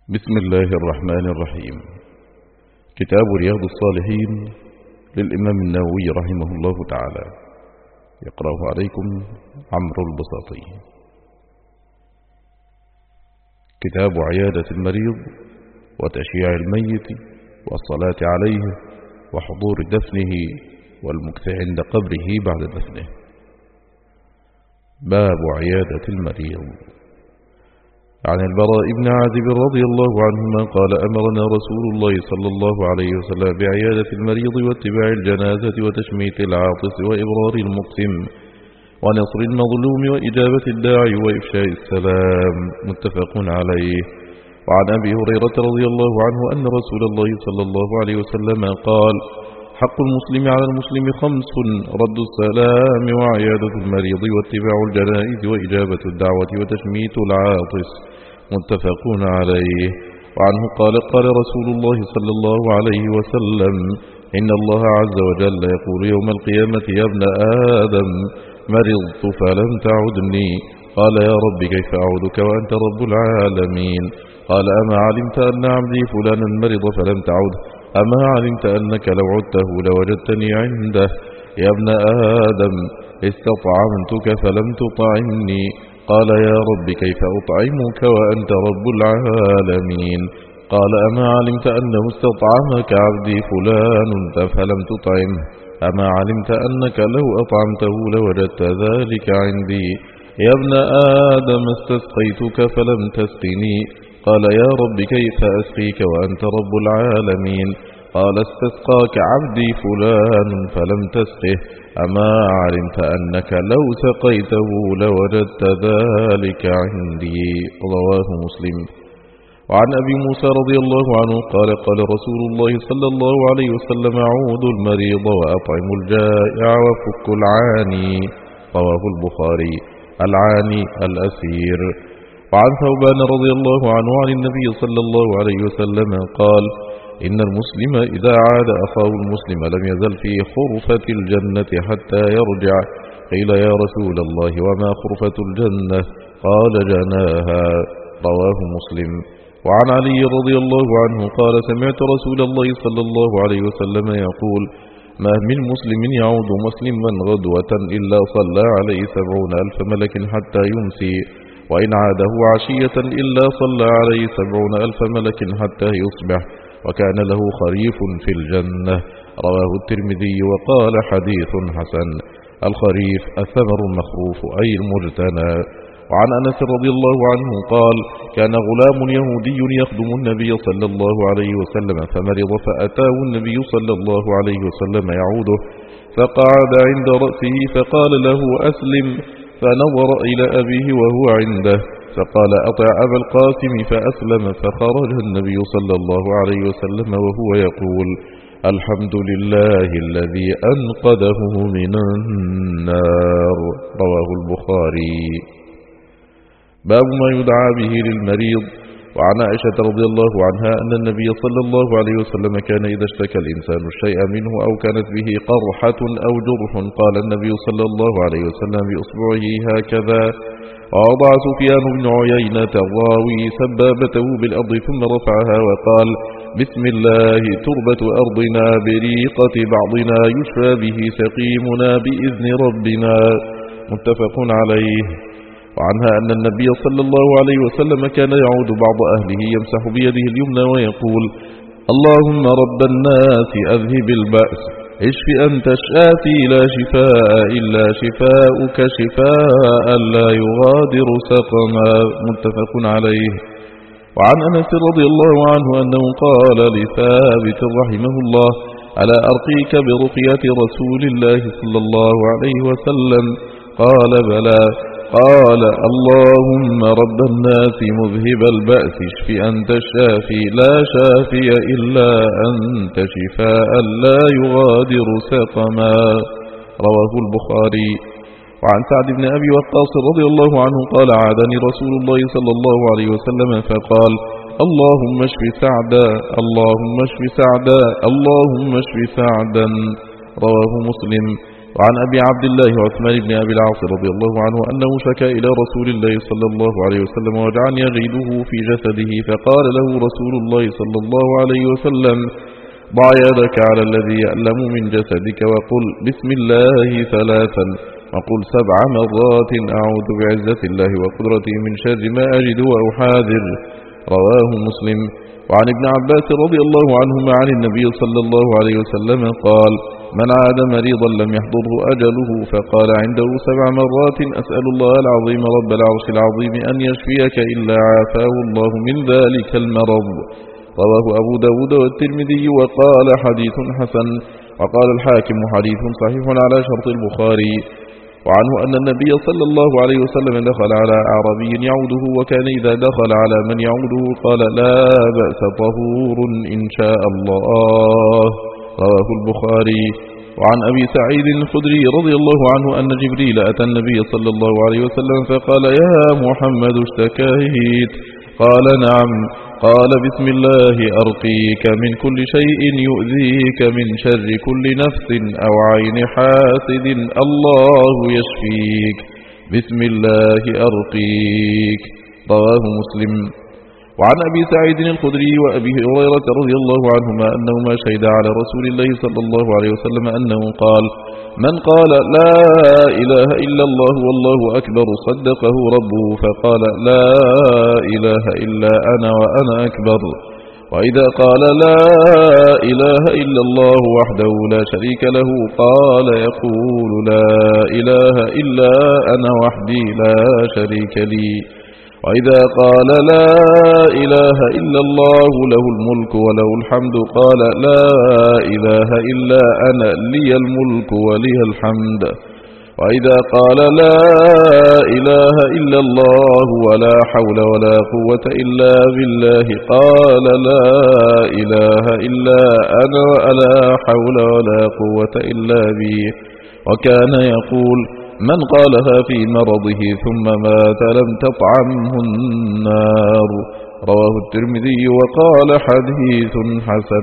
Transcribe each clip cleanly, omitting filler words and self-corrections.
بسم الله الرحمن الرحيم. كتاب رياض الصالحين للإمام النووي رحمه الله تعالى، يقرأه عليكم عمرو البساطي. كتاب عيادة المريض وتشييع الميت والصلاة عليه وحضور دفنه والمكث عند قبره بعد دفنه. باب عيادة المريض. عن البراء بن عازب رضي الله عنهما قال: أمرنا رسول الله صلى الله عليه وسلم بعيادة المريض واتباع الجنازة وتشميت العاطس وإبرار المقسم ونصر المظلوم وإجابة الداعي وإفشاء السلام. متفق عليه. وعن أبي هريرة رضي الله عنه أن رسول الله صلى الله عليه وسلم قال: حق المسلم على المسلم 5: رد السلام وعيادة المريض واتباع الجنائز وإجابة الدعوة وتشميت العاطس. متفق عليه. وعنه قال: قال رسول الله صلى الله عليه وسلم: إن الله عز وجل يقول يوم القيامة: يا ابن آدم مرضت فلم تعدني. قال: يا رب كيف أعودك وأنت رب العالمين؟ قال: أما علمت أن عبدي فلانا مرض فلم تعد؟ أما علمت أنك لو عدته لوجدتني عنده؟ يا ابن آدم استطعمتك فلم تطعمني. قال: يا رب كيف أطعمك وأنت رب العالمين؟ قال: أما علمت أنه استطعمك عبدي فلان فلم تطعمه؟ أما علمت أنك لو أطعمته لوجدت ذلك عندي؟ يا ابن آدم استسقيتك فلم تسقني. قال: يا رب كيف أسقيك وأنت رب العالمين؟ قال: استسقاك عبدي فلان فلم تسقه. أما علمت أنك لو سقيته لوجدت ذلك عندي؟ رواه مسلم. وعن أبي موسى رضي الله عنه قال: قال رسول الله صلى الله عليه وسلم: عودوا المريض وأطعموا الجائع وفكوا العاني. رواه البخاري. العاني الأسير. وعن ثوبان رضي الله عنه عن النبي صلى الله عليه وسلم قال: إن المسلم إذا عاد أخاه المسلم لم يزل في خرفة الجنة حتى يرجع. قيل: يا رسول الله وما خرفة الجنة؟ قال: جناها. رواه مسلم. وعن علي رضي الله عنه قال: سمعت رسول الله صلى الله عليه وسلم يقول: ما من مسلم يعود مسلما غدوة إلا صلى عليه 70,000 ملك حتى يمسي، وإن عاده عشية إلا صلى عليه 70,000 ملك حتى يصبح، وكان له خريف في الجنة. رواه الترمذي وقال: حديث حسن. الخريف الثمر المخروف أي المجتنى. وعن أنس رضي الله عنه قال: كان غلام يهودي يخدم النبي صلى الله عليه وسلم فمرض، فأتاه النبي صلى الله عليه وسلم يعوده، فقعد عند رأسه فقال له: أسلم. فنظر إلى أبيه وهو عنده فقال: أطع أبا القاسم، فأسلم. فخرج النبي صلى الله عليه وسلم وهو يقول: الحمد لله الذي أنقذه من النار. رواه البخاري. باب ما يدعى به للمريض. وعن عائشة رضي الله عنها أن النبي صلى الله عليه وسلم كان إذا اشتكى الإنسان الشيء منه أو كانت به قرحة أو جرح قال النبي صلى الله عليه وسلم بإصبعه هكذا. ووضع سفيان بن عيينة الراوي سبابته بالأرض ثم رفعها وقال: بسم الله تربة أرضنا بريقة بعضنا يشفى به سقيمنا بإذن ربنا. متفق عليه. وعنها أن النبي صلى الله عليه وسلم كان يعود بعض أهله يمسح بيده اليمنى ويقول: اللهم رب الناس أذهب البأس اشف أنت الشافي لا شفاء إلا شفاؤك شفاء لا يغادر سقما. متفق عليه. وعن أنس رضي الله عنه أنه قال لثابت رحمه الله: ألا أرقيك برقية رسول الله صلى الله عليه وسلم؟ قال: بلى. قال: اللهم رب الناس مذهب البأس اشف أنت الشافي لا شافي إلا أنت شفاء لا يغادر سقما. رواه البخاري. وعن سعد بن أبي وقاص رضي الله عنه قال: عادني رسول الله صلى الله عليه وسلم فقال: اللهم اشف سعدا، اللهم اشف سعدا، اللهم اشف سعدا. رواه مسلم. وعن أبي عبد الله عثمان بن أبي العاص رضي الله عنه أنه شكى إلى رسول الله صلى الله عليه وسلم وجعا يغيده في جسده، فقال له رسول الله صلى الله عليه وسلم: ضع يدك على الذي يألم من جسدك وقل بسم الله 3 وقل 7 مرات أعوذ بعزة الله وقدرته من شر ما أجد وأحاذر. رواه مسلم. وعن ابن عباس رضي الله عنهما عن النبي صلى الله عليه وسلم قال: من عاد مريضا لم يحضره أجله فقال عنده 7 مرات أسأل الله العظيم رب العرش العظيم أن يشفيك إلا عافاه الله من ذلك المرض. رواه أبو داود والترمذي وقال حديث حسن. وقال الحاكم حديث صحيح على شرط البخاري. وعنه أن النبي صلى الله عليه وسلم دخل على أعرابي يعوده، وكان إذا دخل على من يعوده قال: لا بأس طهور إن شاء الله. رواه البخاري. وعن أبي سعيد الخدري رضي الله عنه أن جبريل أتى النبي صلى الله عليه وسلم فقال: يا محمد اشتكيت؟ قال: نعم. قال: بسم الله أرقيك من كل شيء يؤذيك من شر كل نفس أو عين حاسد، الله يشفيك، بسم الله أرقيك. رواه مسلم. وعن أبي سعيد الخدري وأبي هريرة رضي الله عنهما أنهما شهدا على رسول الله صلى الله عليه وسلم أنه قال: من قال لا إله إلا الله والله أكبر صدقه ربه، فقال: لا إله إلا أنا وأنا أكبر. وإذا قال لا إله إلا الله وحده لا شريك له قال يقول: لا إله إلا أنا وحدي لا شريك لي. وإذا قال لا إله إلا الله له الملك وله الحمد قال: لا إله إلا أنا لي الملك ولي الحمد. وإذا قال لا إله إلا الله ولا حول ولا قوة إلا بالله قال: لا إله إلا أنا ولا حول ولا قوة إلا بي. وكان يقول: من قالها في مرضه ثم مات لم تطعمه النار. رواه الترمذي وقال حديث حسن.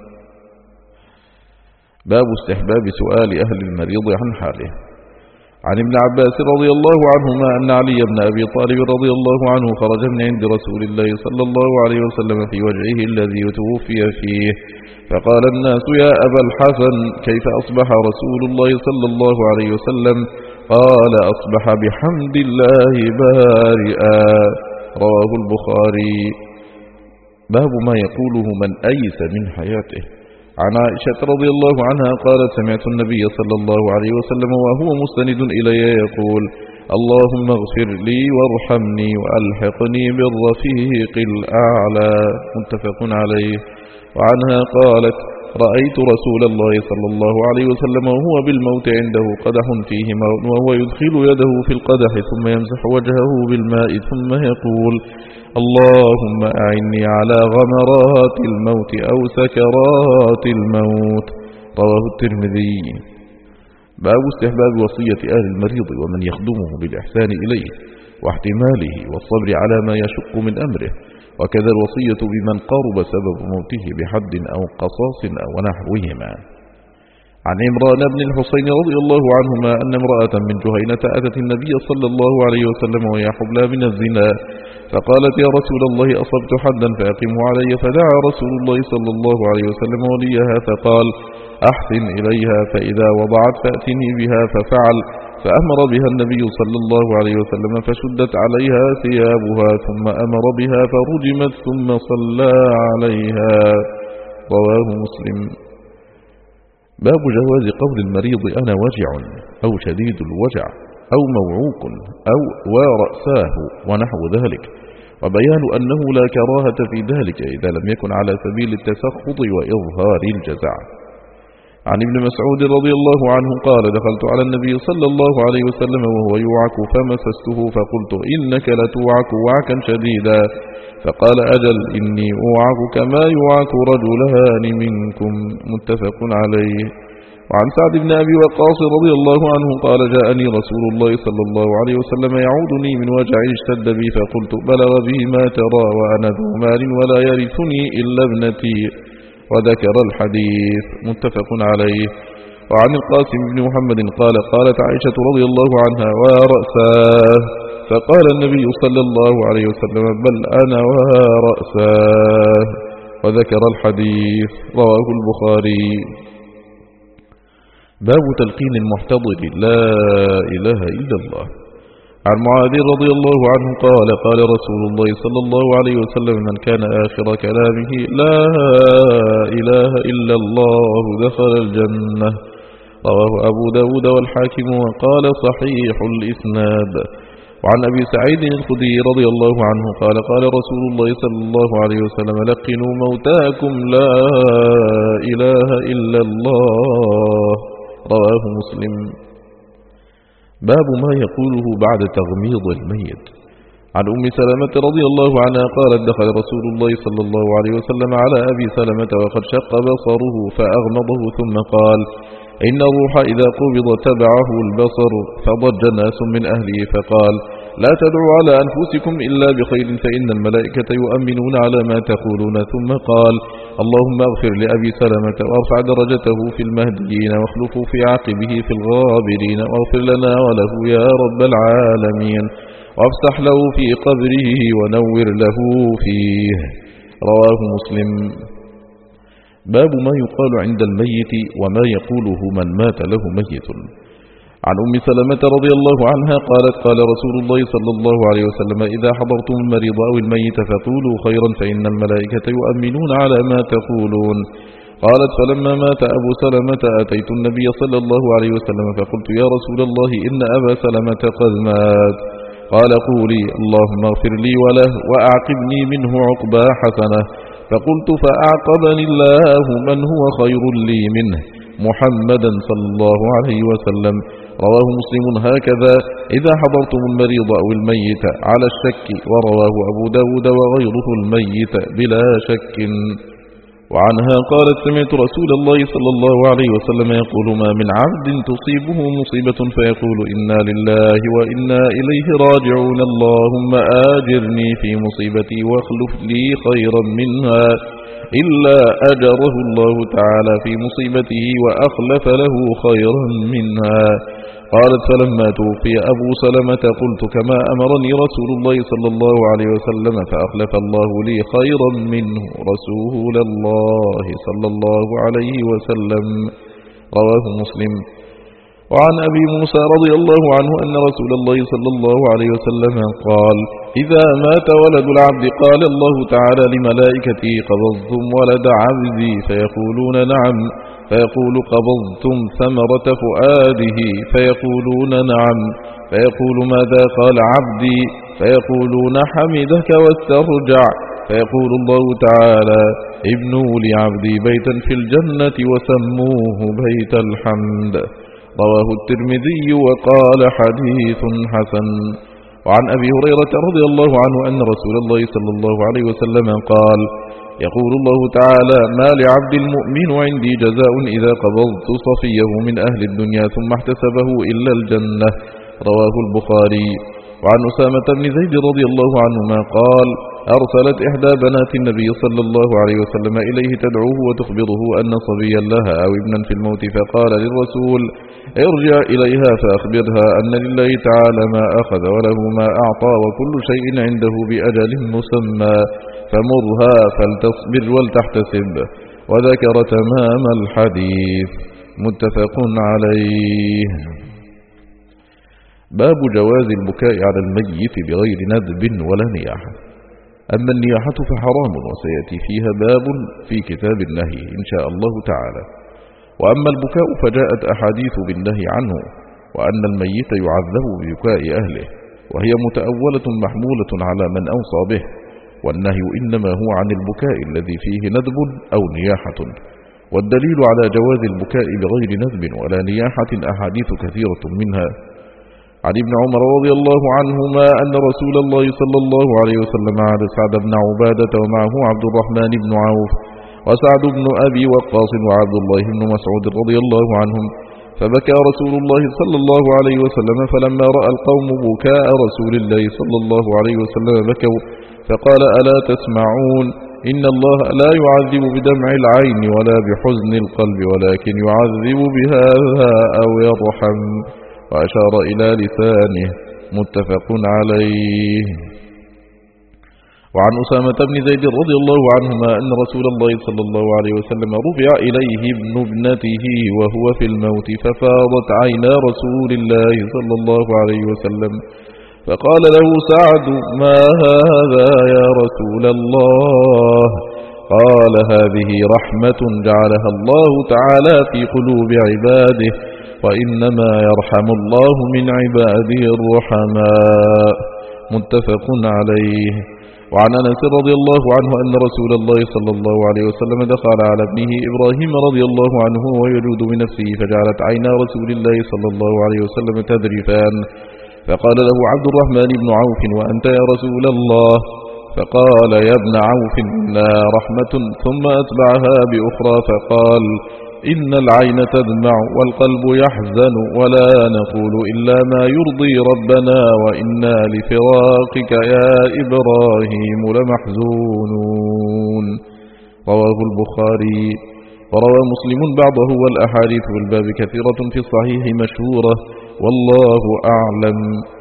باب استحباب سؤال أهل المريض عن حاله. عن ابن عباس رضي الله عنهما أن علي بن أبي طالب رضي الله عنه خرج من عند رسول الله صلى الله عليه وسلم في وجهه الذي توفي فيه، فقال الناس: يا أبا الحسن كيف أصبح رسول الله صلى الله عليه وسلم؟ قال: أصبح بحمد الله بارئا. رواه البخاري. باب ما يقوله من أيس من حياته. عن عائشة رضي الله عنها قالت: سمعت النبي صلى الله عليه وسلم وهو مستند إلي يقول: اللهم اغفر لي وارحمني وألحقني بالرفيق الأعلى. متفق عليه. وعنها قالت: رأيت رسول الله صلى الله عليه وسلم وهو بالموت عنده قدح فيه ماء وهو يدخل يده في القدح ثم يمسح وجهه بالماء ثم يقول: اللهم أعني على غمرات الموت أو سكرات الموت. رواه الترمذي. باب استحباب وصية أهل المريض ومن يخدمه بالإحسان إليه واحتماله والصبر على ما يشق من أمره، وكذا الوصية بمن قارب سبب موته بحد أو قصاص أو نحوهما. عن عمران بن الحصين رضي الله عنهما أن امرأة من جهينة أتت النبي صلى الله عليه وسلم وهي حبلى من الزنا، فقالت: يا رسول الله أصبت حدا فأقمه علي، فدعا رسول الله صلى الله عليه وسلم وليها فقال: أحسن إليها فإذا وضعت فأتني بها، ففعل، فأمر بها النبي صلى الله عليه وسلم فشدت عليها ثيابها ثم أمر بها فرجمت ثم صلى عليها. رواه مسلم. باب جواز قول المريض أنا وجع أو شديد الوجع أو موعوك أو ورأساه ونحو ذلك، وبيان أنه لا كراهة في ذلك إذا لم يكن على سبيل التسخط وإظهار الجزع. عن ابن مسعود رضي الله عنه قال: دخلت على النبي صلى الله عليه وسلم وهو يوعك فمسسته فقلت: إنك لتوعك وعكا شديدا، فقال: أجل إني أوعك كما يوعك رجلان منكم. متفق عليه. وعن سعد بن أبي وقاص رضي الله عنه قال: جاءني رسول الله صلى الله عليه وسلم يعودني من وجع اشتد بي، فقلت: بلغ به ما ترى وأنا ذو مال ولا يرثني إلا ابنتي. وذكر الحديث. متفق عليه. وعن القاسم بن محمد قال قالت عائشة رضي الله عنها ورأساه، فقال النبي صلى الله عليه وسلم بل أنا ورأساه، وذكر الحديث. رواه البخاري. باب تلقين المحتضر لا إله إلا الله. عن معاذ رضي الله عنه قال قال رسول الله صلى الله عليه وسلم من كان آخر كلامه لا إله إلا الله دخل الجنة. رواه أبو داود والحاكم وقال صحيح الإسناد. وعن أبي سعيد الخدري رضي الله عنه قال قال رسول الله صلى الله عليه وسلم لقنوا موتاكم لا إله إلا الله. رواه مسلم. باب ما يقوله بعد تغميض الميت. عن أم سلمة رضي الله عنها قالت دخل رسول الله صلى الله عليه وسلم على أبي سلمة وقد شق بصره فأغمضه ثم قال إن الروح إذا قبض تبعه البصر، فضج ناس من أهله فقال لا تدعوا على أنفسكم إلا بخير فإن الملائكة يؤمنون على ما تقولون. ثم قال اللهم اغفر لأبي سلمة وارفع درجته في المهديين واخلفه في عقبه في الغابرين واغفر لنا وله يا رب العالمين وافسح له في قبره ونور له فيه. رواه مسلم. باب ما يقال عند الميت وما يقوله من مات له ميت. عن أم سلمة رضي الله عنها قالت قال رسول الله صلى الله عليه وسلم إذا حضرتم المريض أو الميت فقولوا خيرا فإن الملائكة يؤمنون على ما تقولون. قالت فلما مات أبو سلمة أتيت النبي صلى الله عليه وسلم فقلت يا رسول الله إن أبا سلمة قد مات. قال قولي اللهم اغفر لي وله وأعقبني منه عقبى حسنة. فقلت فأعقبني الله من هو خير لي منه محمدا صلى الله عليه وسلم. رواه مسلم هكذا إذا حضرتم المريض أو الميت على الشك. ورواه أبو داود وغيره الميت بلا شك. وعنها قالت سمعت رسول الله صلى الله عليه وسلم يقول ما من عبد تصيبه مصيبة فيقول إنا لله وإنا إليه راجعون اللهم آجرني في مصيبتي واخلف لي خيرا منها إلا أجره الله تعالى في مصيبته وأخلف له خيرا منها. قالت فلما توفي أبو سلمة قلت كما أمرني رسول الله صلى الله عليه وسلم فأخلف الله لي خيرا منه رسول الله صلى الله عليه وسلم. رواه مسلم. وعن أبي موسى رضي الله عنه أن رسول الله صلى الله عليه وسلم قال إذا مات ولد العبد قال الله تعالى لملائكته قبضتم ولد عبدي فيقولون نعم فيقول قبضتم ثمرة فؤاده فيقولون نعم فيقول ماذا قال عبدي فيقولون حمدك واسترجع فيقول الله تعالى ابنوا لعبدي بيتا في الجنة وسموه بيت الحمد. رواه الترمذي وقال حديث حسن. وعن أبي هريرة رضي الله عنه أن رسول الله صلى الله عليه وسلم قال يقول الله تعالى ما لعبد المؤمن عندي جزاء إذا قبضت صفيه من أهل الدنيا ثم احتسبه إلا الجنة. رواه البخاري. وعن أسامة بن زيد رضي الله عنهما قال أرسلت إحدى بنات النبي صلى الله عليه وسلم إليه تدعوه وتخبره أن صبيا لها أو ابنا في الموت فقال للرسول ارجع إليها فأخبرها أن لله تعالى ما أخذ وله ما أعطى وكل شيء عنده بأجل مسمى فمرها فلتصبر ولتحتسب. وذكر تمام الحديث. متفق عليه. باب جواز البكاء على الميت بغير ندب ولا نياحة. أما النياحة فحرام وسيأتي فيها باب في كتاب النهي إن شاء الله تعالى. وأما البكاء فجاءت أحاديث بالنهي عنه وأن الميت يعذب ببكاء أهله وهي متأولة محمولة على من أوصى به. والنهي إنما هو عن البكاء الذي فيه ندب أو نياحة. والدليل على جواز البكاء بغير ندب ولا نياحة أحاديث كثيرة منها. عن ابن عمر رضي الله عنهما أن رسول الله صلى الله عليه وسلم عاد سعد بن عبادة ومعه عبد الرحمن بن عوف وسعد بن أبي وقاص وعبد الله بن مسعود رضي الله عنهم فبكى رسول الله صلى الله عليه وسلم فلما رأى القوم بكاء رسول الله صلى الله عليه وسلم بكوا فقال ألا تسمعون إن الله لا يعذب بدمع العين ولا بحزن القلب ولكن يعذب بهذا أو يرحم. وأشار إلى لسانه. متفق عليه. وعن أسامة بن زيد رضي الله عنهما أن رسول الله صلى الله عليه وسلم رفع إليه ابن ابنته وهو في الموت ففاضت عينا رسول الله صلى الله عليه وسلم فقال له سعد: ما هذا يا رسول الله؟ قال: هذه رحمة جعلها الله تعالى في قلوب عباده، وإنما يرحم الله من عباده الرحماء. متفق عليه. وعن أنس رضي الله عنه أن رسول الله صلى الله عليه وسلم دخل على ابنه إبراهيم رضي الله عنه ويجود بنفسه فجعلت عينا رسول الله صلى الله عليه وسلم تذرفان، فقال له عبد الرحمن بن عوف: وأنت يا رسول الله؟ فقال: يا ابن عوف، إنها رحمة. ثم أتبعها بأخرى فقال: إن العين تدمع والقلب يحزن ولا نقول إلا ما يرضي ربنا وإنا لفراقك يا إبراهيم لمحزونون. رواه البخاري. وروى مسلم بعضه، والأحاديث في الباب كثيرة في الصحيح مشهورة، والله أعلم.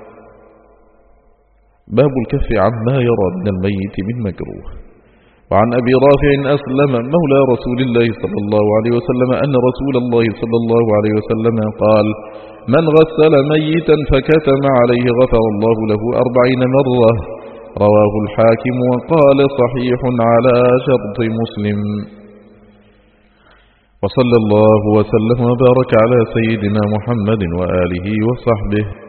باب الكف عما يرى من الميت من مكروه. وعن أبي رافع أسلم مولى رسول الله صلى الله عليه وسلم أن رسول الله صلى الله عليه وسلم قال: من غسل ميتا فكتم عليه غفر الله له 40 مرة. رواه الحاكم وقال: صحيح على شرط مسلم. وصلى الله وسلم وبارك على سيدنا محمد وآله وصحبه.